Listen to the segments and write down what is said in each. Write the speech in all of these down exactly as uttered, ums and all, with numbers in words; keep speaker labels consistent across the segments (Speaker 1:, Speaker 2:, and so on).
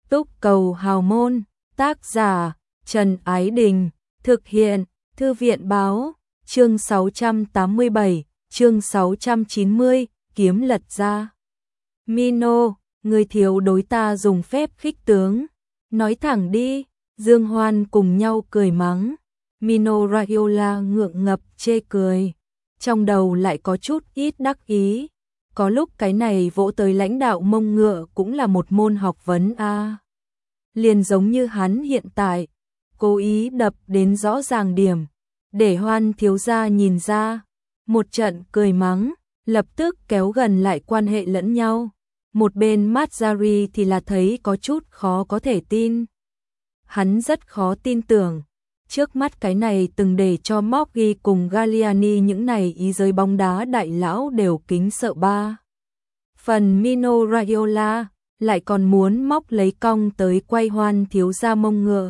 Speaker 1: Túc cầu hào môn, tác giả Trần Ái Đình, thực hiện Thư viện báo, chương sáu trăm tám mươi bảy, chương sáu trăm chín mươi, kiếm lật ra. Mino, người thiếu đối ta dùng phép khích tướng, nói thẳng đi, Dương Hoan cùng nhau cười mắng. Mino Raiola ngượng ngập chê cười, trong đầu lại có chút ít đắc ý. Có lúc cái này vỗ tới lãnh đạo mông ngựa cũng là một môn học vấn a. À. Liền giống như hắn hiện tại, cố ý đập đến rõ ràng điểm, để Hoan thiếu gia nhìn ra, một trận cười mắng, lập tức kéo gần lại quan hệ lẫn nhau. Một bên Mazzari thì là thấy có chút khó có thể tin. Hắn rất khó tin tưởng, trước mắt cái này từng để cho Moggi cùng Galliani những này ý giới bóng đá đại lão đều kính sợ ba. Phần Mino Raiola lại còn muốn móc lấy cong tới quay Hoan thiếu gia mông ngựa.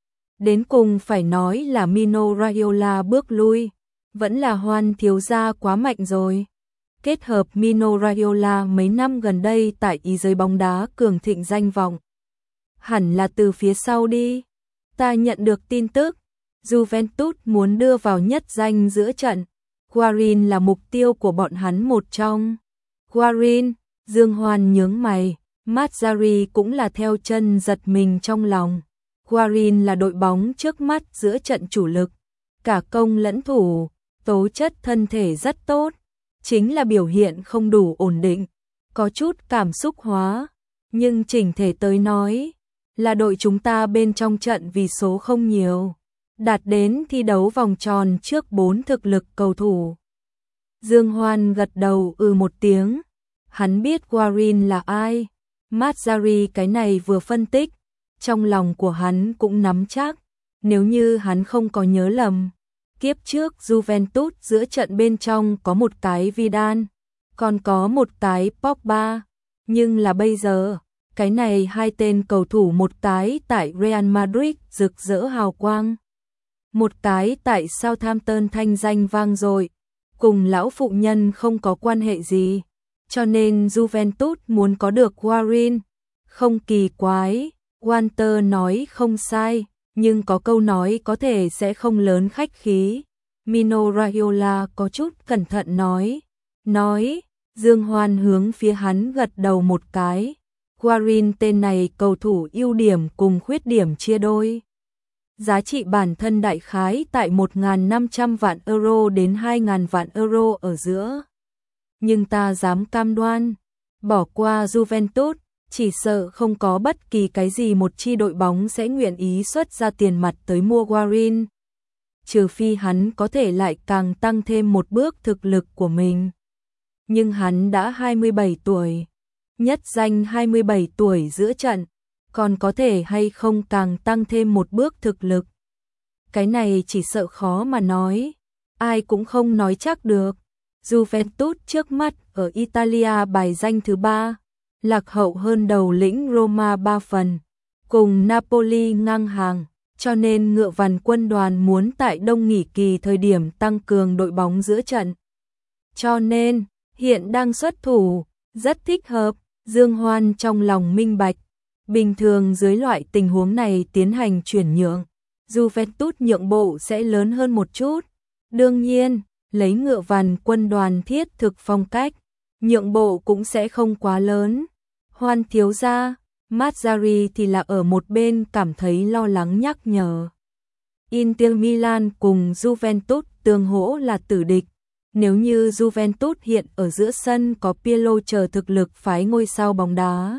Speaker 1: Đến cùng phải nói là Mino Raiola bước lui, vẫn là Hoan thiếu gia quá mạnh rồi. Kết hợp Mino Raiola mấy năm gần đây tại ý giới bóng đá cường thịnh danh vọng. Hẳn là từ phía sau đi. Ta nhận được tin tức, Juventus muốn đưa vào nhất danh giữa trận. Guarin là mục tiêu của bọn hắn một trong. Guarin, Dương Hoan nhướng mày, Mazzari cũng là theo chân giật mình trong lòng. Guarin là đội bóng trước mắt giữa trận chủ lực, cả công lẫn thủ, tố chất thân thể rất tốt, chính là biểu hiện không đủ ổn định, có chút cảm xúc hóa, nhưng chỉnh thể tới nói, là đội chúng ta bên trong trận vì số không nhiều, đạt đến thi đấu vòng tròn trước bốn thực lực cầu thủ. Dương Hoan gật đầu ừ một tiếng, hắn biết Guarin là ai, Mazzari cái này vừa phân tích, trong lòng của hắn cũng nắm chắc, nếu như hắn không có nhớ lầm. Kiếp trước Juventus giữa trận bên trong có một cái Vidal, còn có một cái Pogba, nhưng là bây giờ, cái này hai tên cầu thủ một cái tại Real Madrid rực rỡ hào quang, một cái tại Southampton thanh danh vang dội, cùng lão phụ nhân không có quan hệ gì, cho nên Juventus muốn có được Guarin, không kỳ quái, Walter nói không sai. Nhưng có câu nói có thể sẽ không lớn khách khí. Mino Raiola có chút cẩn thận nói. Nói, Dương Hoan hướng phía hắn gật đầu một cái. Guarin tên này cầu thủ ưu điểm cùng khuyết điểm chia đôi. Giá trị bản thân đại khái tại một nghìn năm trăm vạn euro đến hai nghìn vạn euro ở giữa. Nhưng ta dám cam đoan, bỏ qua Juventus, chỉ sợ không có bất kỳ cái gì một chi đội bóng sẽ nguyện ý xuất ra tiền mặt tới mua Guarin. Trừ phi hắn có thể lại càng tăng thêm một bước thực lực của mình. Nhưng hắn đã hai mươi bảy tuổi, nhất danh hai mươi bảy tuổi giữa trận, còn có thể hay không càng tăng thêm một bước thực lực. Cái này chỉ sợ khó mà nói, ai cũng không nói chắc được. Juventus trước mắt ở Italia bài danh thứ ba. Lạc hậu hơn đầu lĩnh Roma ba phần, cùng Napoli ngang hàng, cho nên ngựa vằn quân đoàn muốn tại đông nghỉ kỳ thời điểm tăng cường đội bóng giữa trận. Cho nên, hiện đang xuất thủ, rất thích hợp, Dương Hoan trong lòng minh bạch. Bình thường dưới loại tình huống này tiến hành chuyển nhượng, Juventus nhượng bộ sẽ lớn hơn một chút. Đương nhiên, lấy ngựa vằn quân đoàn thiết thực phong cách, nhượng bộ cũng sẽ không quá lớn. Hoan thiếu gia, Mazzari thì là ở một bên cảm thấy lo lắng nhắc nhở. Inter Milan cùng Juventus tương hỗ là tử địch. Nếu như Juventus hiện ở giữa sân có Pirlo chờ thực lực phái ngôi sao bóng đá,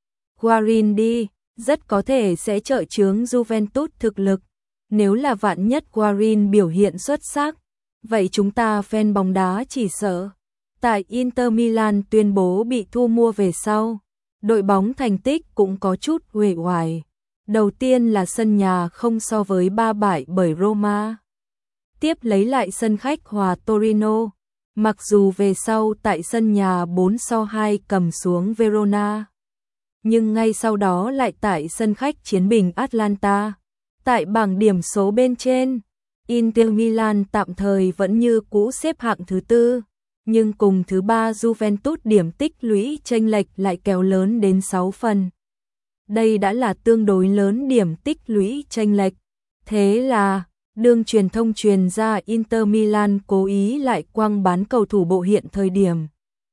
Speaker 1: Guarin đi, rất có thể sẽ trợ chướng Juventus thực lực. Nếu là vạn nhất Guarin biểu hiện xuất sắc, vậy chúng ta fan bóng đá chỉ sợ. Tại Inter Milan tuyên bố bị thu mua về sau, đội bóng thành tích cũng có chút uể oải. Đầu tiên là sân nhà không so với ba bại bởi Roma. Tiếp lấy lại sân khách hòa Torino. Mặc dù về sau tại sân nhà bốn so hai cầm xuống Verona. Nhưng ngay sau đó lại tại sân khách chiến bình Atlanta. Tại bảng điểm số bên trên, Inter Milan tạm thời vẫn như cũ xếp hạng thứ tư. Nhưng cùng thứ ba Juventus điểm tích lũy chênh lệch lại kéo lớn đến sáu phần. đây đã là tương đối lớn điểm tích lũy chênh lệch. Thế là, đương truyền thông truyền ra Inter Milan cố ý lại quăng bán cầu thủ bộ hiện thời điểm.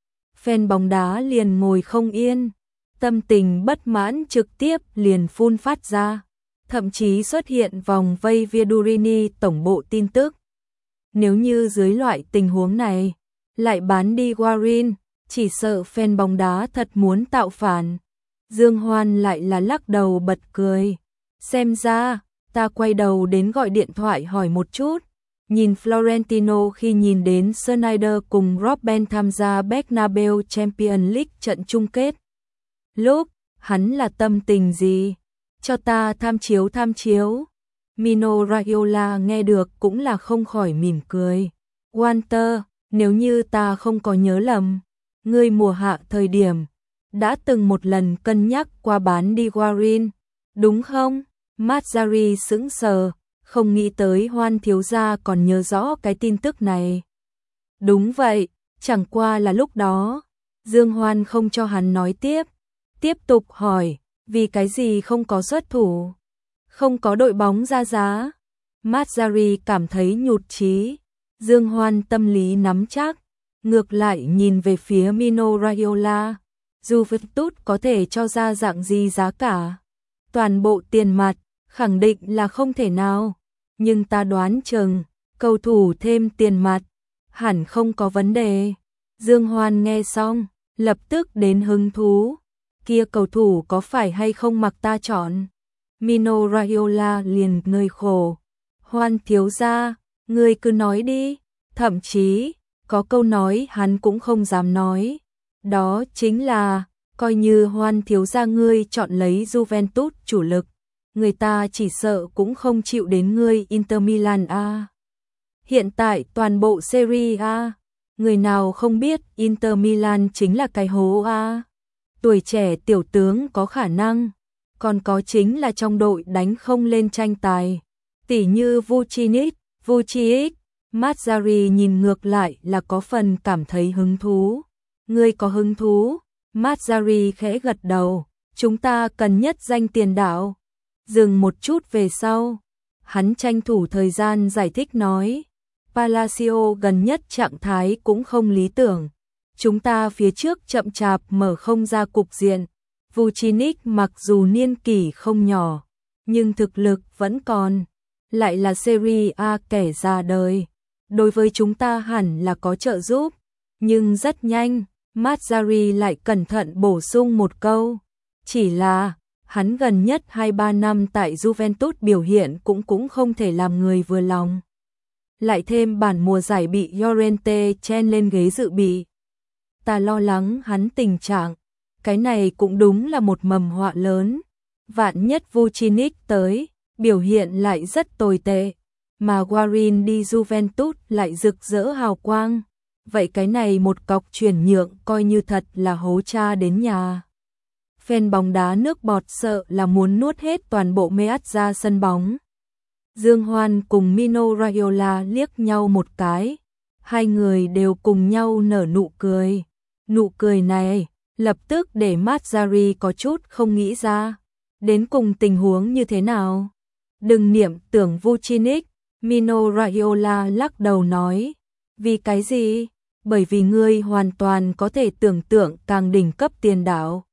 Speaker 1: Fan bóng đá liền ngồi không yên, tâm tình bất mãn trực tiếp liền phun phát ra, thậm chí xuất hiện vòng vây Viadurini tổng bộ tin tức. Nếu như dưới loại tình huống này, lại bán đi Guarin, chỉ sợ fan bóng đá thật muốn tạo phản. Dương Hoan lại là lắc đầu bật cười. Xem ra, ta quay đầu đến gọi điện thoại hỏi một chút. Nhìn Florentino khi nhìn đến Sneijder cùng Robben tham gia Bernabeu Champions League trận chung kết. Lúc, hắn là tâm tình gì? Cho ta tham chiếu tham chiếu. Mino Raiola nghe được cũng là không khỏi mỉm cười. Walter, nếu như ta không có nhớ lầm, ngươi mùa hạ thời điểm đã từng một lần cân nhắc qua bán đi Guarin, đúng không? Mazzarri sững sờ, không nghĩ tới Hoan thiếu gia còn nhớ rõ cái tin tức này. Đúng vậy, chẳng qua là lúc đó, Dương Hoan không cho hắn nói tiếp, tiếp tục hỏi, vì cái gì không có xuất thủ, không có đội bóng ra giá. Mazzarri cảm thấy nhụt chí, Dương Hoan tâm lý nắm chắc, ngược lại nhìn về phía Mino Raiola, Juventus có thể cho ra dạng gì giá cả, toàn bộ tiền mặt, khẳng định là không thể nào, nhưng ta đoán chừng, cầu thủ thêm tiền mặt, hẳn không có vấn đề. Dương Hoan nghe xong, lập tức đến hứng thú, kia cầu thủ có phải hay không mặc ta chọn? Mino Raiola liền ngơi khổ, Hoan thiếu gia, ngươi cứ nói đi, thậm chí, có câu nói hắn cũng không dám nói, đó chính là, coi như Hoan thiếu gia ngươi chọn lấy Juventus chủ lực, người ta chỉ sợ cũng không chịu đến ngươi Inter Milan a. Hiện tại toàn bộ Serie A, người nào không biết Inter Milan chính là cái hố a. Tuổi trẻ tiểu tướng có khả năng, còn có chính là trong đội đánh không lên tranh tài, tỉ như Vucinic, Vucic. Mazzarri nhìn ngược lại là có phần cảm thấy hứng thú. Ngươi có hứng thú? Mazzarri khẽ gật đầu, chúng ta cần nhất danh tiền đạo. Dừng một chút về sau, hắn tranh thủ thời gian giải thích nói, Palacio gần nhất trạng thái cũng không lý tưởng. Chúng ta phía trước chậm chạp mở không ra cục diện. Vucinic mặc dù niên kỷ không nhỏ, nhưng thực lực vẫn còn, lại là Serie A kẻ già đời. Đối với chúng ta hẳn là có trợ giúp, nhưng rất nhanh, Mazzarri lại cẩn thận bổ sung một câu, chỉ là hắn gần nhất hai ba năm tại Juventus biểu hiện cũng cũng không thể làm người vừa lòng. Lại thêm bản mùa giải bị Llorente chen lên ghế dự bị. Ta lo lắng hắn tình trạng, cái này cũng đúng là một mầm họa lớn. Vạn nhất Vucinic tới, biểu hiện lại rất tồi tệ, mà Guarin đi Juventus lại rực rỡ hào quang. Vậy cái này một cọc chuyển nhượng coi như thật là hố cha đến nhà. Fan bóng đá nước bọt sợ là muốn nuốt hết toàn bộ Meazza ra sân bóng. Dương Hoan cùng Mino Raiola liếc nhau một cái, hai người đều cùng nhau nở nụ cười. Nụ cười này lập tức để Mazzarri có chút không nghĩ ra, đến cùng tình huống như thế nào. Đừng niệm tưởng Vucinic, Mino Raiola lắc đầu nói, vì cái gì? Bởi vì ngươi hoàn toàn có thể tưởng tượng càng đỉnh cấp tiền đạo.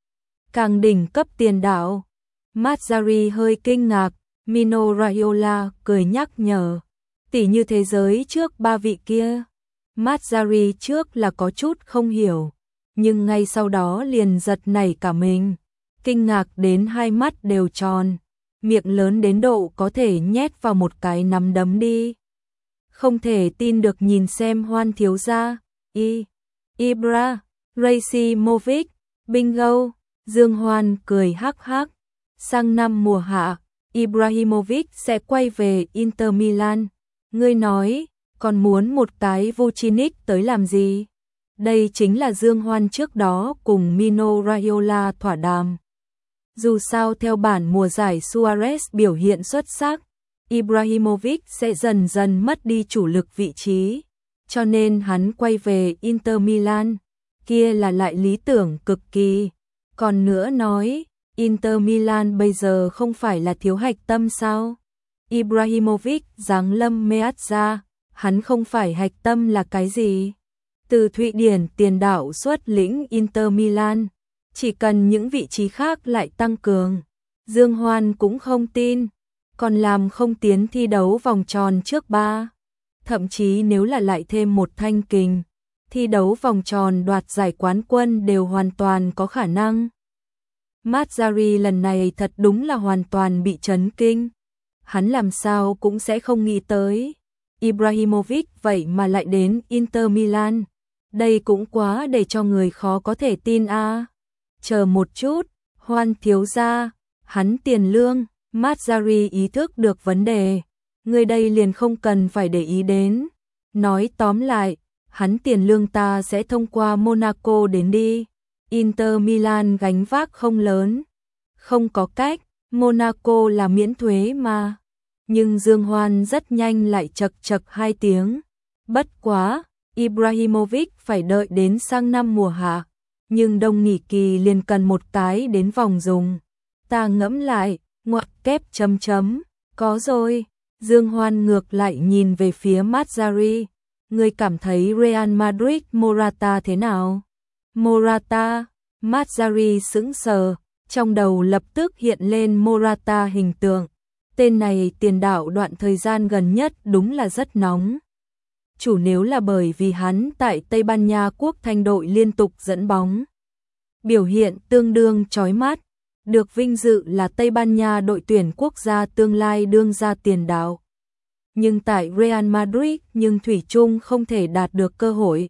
Speaker 1: Càng đỉnh cấp tiền đạo? Mazzarri hơi kinh ngạc, Mino Raiola cười nhắc nhở, tỉ như thế giới trước ba vị kia. Mazzarri trước là có chút không hiểu, nhưng ngay sau đó liền giật nảy cả mình, kinh ngạc đến hai mắt đều tròn, miệng lớn đến độ có thể nhét vào một cái nắm đấm đi. Không thể tin được nhìn xem Hoan thiếu gia, I, Ibra, Racimovic, bingo, Dương Hoan cười hắc hắc. Sang năm mùa hạ, Ibrahimovic sẽ quay về Inter Milan. Ngươi nói, còn muốn một cái Vucinic tới làm gì? Đây chính là Dương Hoan trước đó cùng Mino Raiola thỏa đàm. Dù sao theo bản mùa giải Suarez biểu hiện xuất sắc, Ibrahimovic sẽ dần dần mất đi chủ lực vị trí, cho nên hắn quay về Inter Milan, kia là lại lý tưởng cực kỳ. Còn nữa nói, Inter Milan bây giờ không phải là thiếu hạch tâm sao? Ibrahimovic giáng lâm Meazza, hắn không phải hạch tâm là cái gì? Từ Thụy Điển tiền đạo xuất lĩnh Inter Milan, chỉ cần những vị trí khác lại tăng cường. Dương Hoan cũng không tin, còn làm không tiến thi đấu vòng tròn trước ba. Thậm chí nếu là lại thêm một thanh kình, thi đấu vòng tròn đoạt giải quán quân đều hoàn toàn có khả năng. Mazzarri lần này thật đúng là hoàn toàn bị chấn kinh. Hắn làm sao cũng sẽ không nghĩ tới Ibrahimovic vậy mà lại đến Inter Milan. Đây cũng quá để cho người khó có thể tin a. À. Chờ một chút, Hoan thiếu gia, hắn tiền lương. Mazzarri ý thức được vấn đề, người đây liền không cần phải để ý đến. Nói tóm lại, hắn tiền lương ta sẽ thông qua Monaco đến đi. Inter Milan gánh vác không lớn. Không có cách, Monaco là miễn thuế mà. Nhưng Dương Hoan rất nhanh lại chật chật hai tiếng. Bất quá, Ibrahimovic phải đợi đến sang năm mùa hạ. Nhưng đông nghỉ kỳ liền cần một cái đến vòng dùng. Ta ngẫm lại, ngoặc kép chấm chấm, có rồi. Dương Hoan ngược lại nhìn về phía Mazzarri. Người cảm thấy Real Madrid Morata thế nào? Morata, Mazzarri sững sờ, trong đầu lập tức hiện lên Morata hình tượng. Tên này tiền đạo đoạn thời gian gần nhất đúng là rất nóng. Chủ nếu là bởi vì hắn tại Tây Ban Nha quốc thanh đội liên tục dẫn bóng. Biểu hiện tương đương chói mắt, được vinh dự là Tây Ban Nha đội tuyển quốc gia tương lai đương ra tiền đạo. Nhưng tại Real Madrid nhưng thủy chung không thể đạt được cơ hội.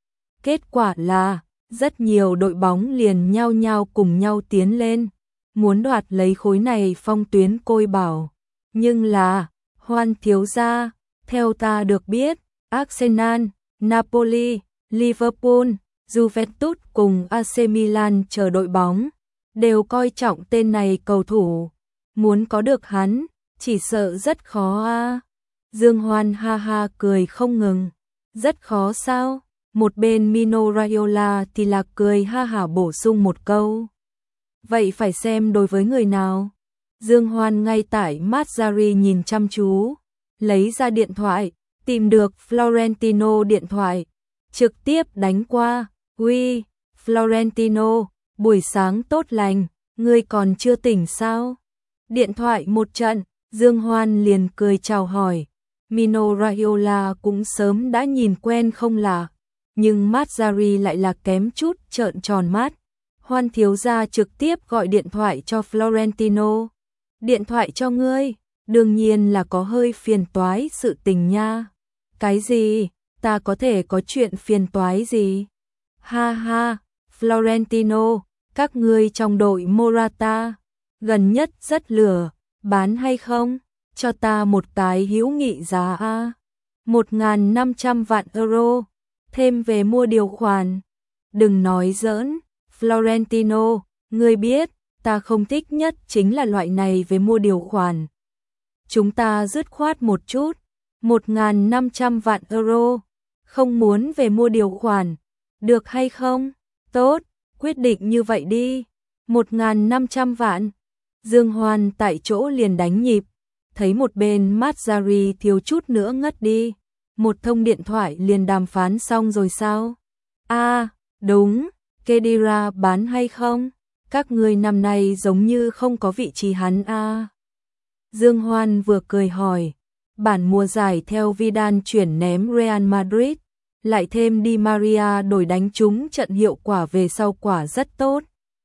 Speaker 1: Kết quả là, rất nhiều đội bóng liền nhau nhau cùng nhau tiến lên, muốn đoạt lấy khối này phong tuyến côi bảo. Nhưng là, Hoan thiếu gia, theo ta được biết, Arsenal, Napoli, Liverpool, Juventus cùng a xê Milan chờ đội bóng, đều coi trọng tên này cầu thủ. Muốn có được hắn, chỉ sợ rất khó a. À. Dương Hoan ha ha cười không ngừng. Rất khó sao? Một bên Mino Raiola thì là cười ha hả bổ sung một câu. Vậy phải xem đối với người nào? Dương Hoan ngay tại Mazzarri nhìn chăm chú, lấy ra điện thoại, tìm được Florentino điện thoại, trực tiếp đánh qua. Uy, Florentino, buổi sáng tốt lành, ngươi còn chưa tỉnh sao? Điện thoại một trận, Dương Hoan liền cười chào hỏi. Mino Raiola cũng sớm đã nhìn quen không lạ, nhưng Mazzarri lại là kém chút trợn tròn mắt. Hoan thiếu gia trực tiếp gọi điện thoại cho Florentino. Điện thoại cho ngươi, đương nhiên là có hơi phiền toái sự tình nha. Cái gì? Ta có thể có chuyện phiền toái gì? Ha ha, Florentino, các ngươi trong đội Morata, gần nhất rất lửa, bán hay không? Cho ta một cái hữu nghị giá a, một nghìn năm trăm vạn euro, thêm về mua điều khoản. Đừng nói giỡn, Florentino, ngươi biết, ta không thích nhất chính là loại này về mua điều khoản. Chúng ta dứt khoát một chút, một nghìn năm trăm vạn euro, không muốn về mua điều khoản, được hay không? Tốt, quyết định như vậy đi, một nghìn năm trăm vạn. Dương Hoan tại chỗ liền đánh nhịp, thấy một bên Mazzarri thiếu chút nữa ngất đi. Một thông điện thoại liền đàm phán xong rồi sao? A, à, đúng, Khedira bán hay không? Các người năm nay giống như không có vị trí hắn a. À. Dương Hoan vừa cười hỏi, bản mùa giải theo Vidal chuyển ném Real Madrid, lại thêm Di Maria đổi đánh trúng trận hiệu quả về sau quả rất tốt.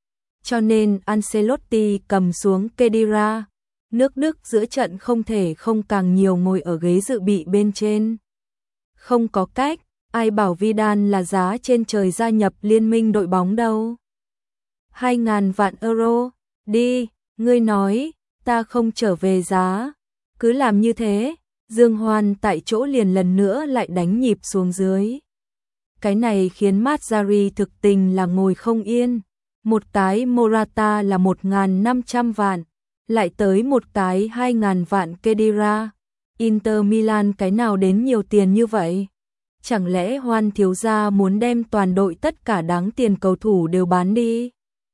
Speaker 1: Cho nên Ancelotti cầm xuống Khedira, nước Đức giữa trận không thể không càng nhiều ngồi ở ghế dự bị bên trên. Không có cách, ai bảo Vidal là giá trên trời gia nhập liên minh đội bóng đâu. Hai ngàn vạn euro, đi, ngươi nói, ta không trở về giá. Cứ làm như thế, Dương Hoan tại chỗ liền lần nữa lại đánh nhịp xuống dưới. Cái này khiến Mazzarri thực tình là ngồi không yên. Một cái Morata là một nghìn năm trăm vạn, lại tới một cái hai ngàn vạn Khedira. Inter Milan cái nào đến nhiều tiền như vậy? Chẳng lẽ Hoan thiếu gia muốn đem toàn đội tất cả đáng tiền cầu thủ đều bán đi?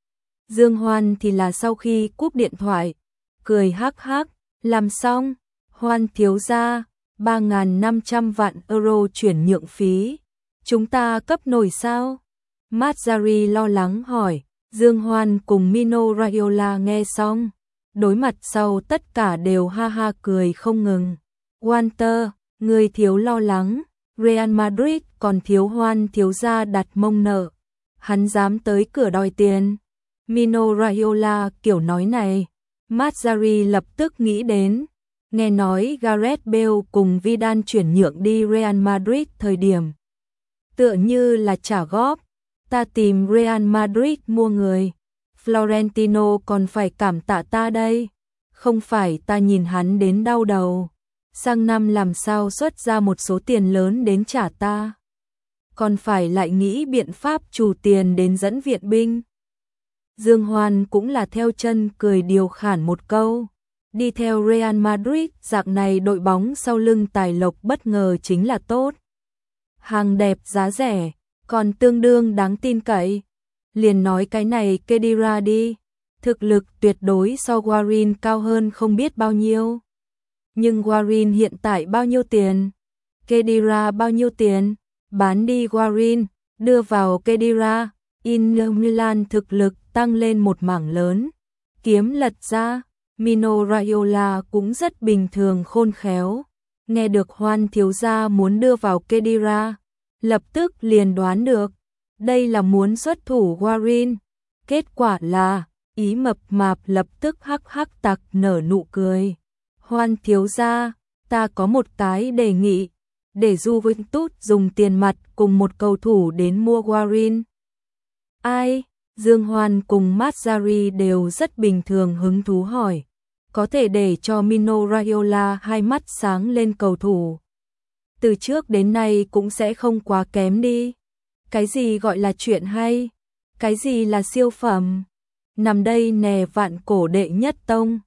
Speaker 1: Dương Hoan thì là sau khi cúp điện thoại, cười hắc hắc, làm xong, Hoan thiếu gia, ba nghìn năm trăm vạn euro chuyển nhượng phí, chúng ta cấp nổi sao? Mazzari lo lắng hỏi. Dương Hoan cùng Mino Raiola nghe xong, đối mặt sau tất cả đều ha ha cười không ngừng. Walter, người thiếu lo lắng, Real Madrid còn thiếu Hoan thiếu gia đặt mông nợ, hắn dám tới cửa đòi tiền. Mino Raiola kiểu nói này, Mazzari lập tức nghĩ đến, nghe nói Gareth Bale cùng Vidal chuyển nhượng đi Real Madrid thời điểm tựa như là trả góp, ta tìm Real Madrid mua người, Florentino còn phải cảm tạ ta đây, không phải ta nhìn hắn đến đau đầu, sang năm làm sao xuất ra một số tiền lớn đến trả ta, còn phải lại nghĩ biện pháp trù tiền đến dẫn viện binh. Dương Hoan cũng là theo chân cười điều khản một câu, đi theo Real Madrid dạng này đội bóng sau lưng tài lộc bất ngờ chính là tốt. Hàng đẹp giá rẻ, còn tương đương đáng tin cậy. Liền nói cái này Khedira đi, thực lực tuyệt đối so Warin cao hơn không biết bao nhiêu. Nhưng Warin hiện tại bao nhiêu tiền? Khedira bao nhiêu tiền? Bán đi Warin, đưa vào Khedira, Inter Milan thực lực tăng lên một mảng lớn. Kiếm lật ra, Mino Raiola cũng rất bình thường khôn khéo. Nghe được Hoan thiếu gia muốn đưa vào Khedira, lập tức liền đoán được, đây là muốn xuất thủ Warin. Kết quả là, ý mập mạp lập tức hắc hắc tặc nở nụ cười. Hoan thiếu gia, ta có một cái đề nghị, để Juventus dùng tiền mặt cùng một cầu thủ đến mua Warin. Ai? Dương Hoan cùng Mazzari đều rất bình thường hứng thú hỏi. Có thể để cho Mino Raiola hai mắt sáng lên cầu thủ. Từ trước đến nay cũng sẽ không quá kém đi. Cái gì gọi là chuyện hay? Cái gì là siêu phẩm? Nằm đây nè vạn cổ đệ nhất tông.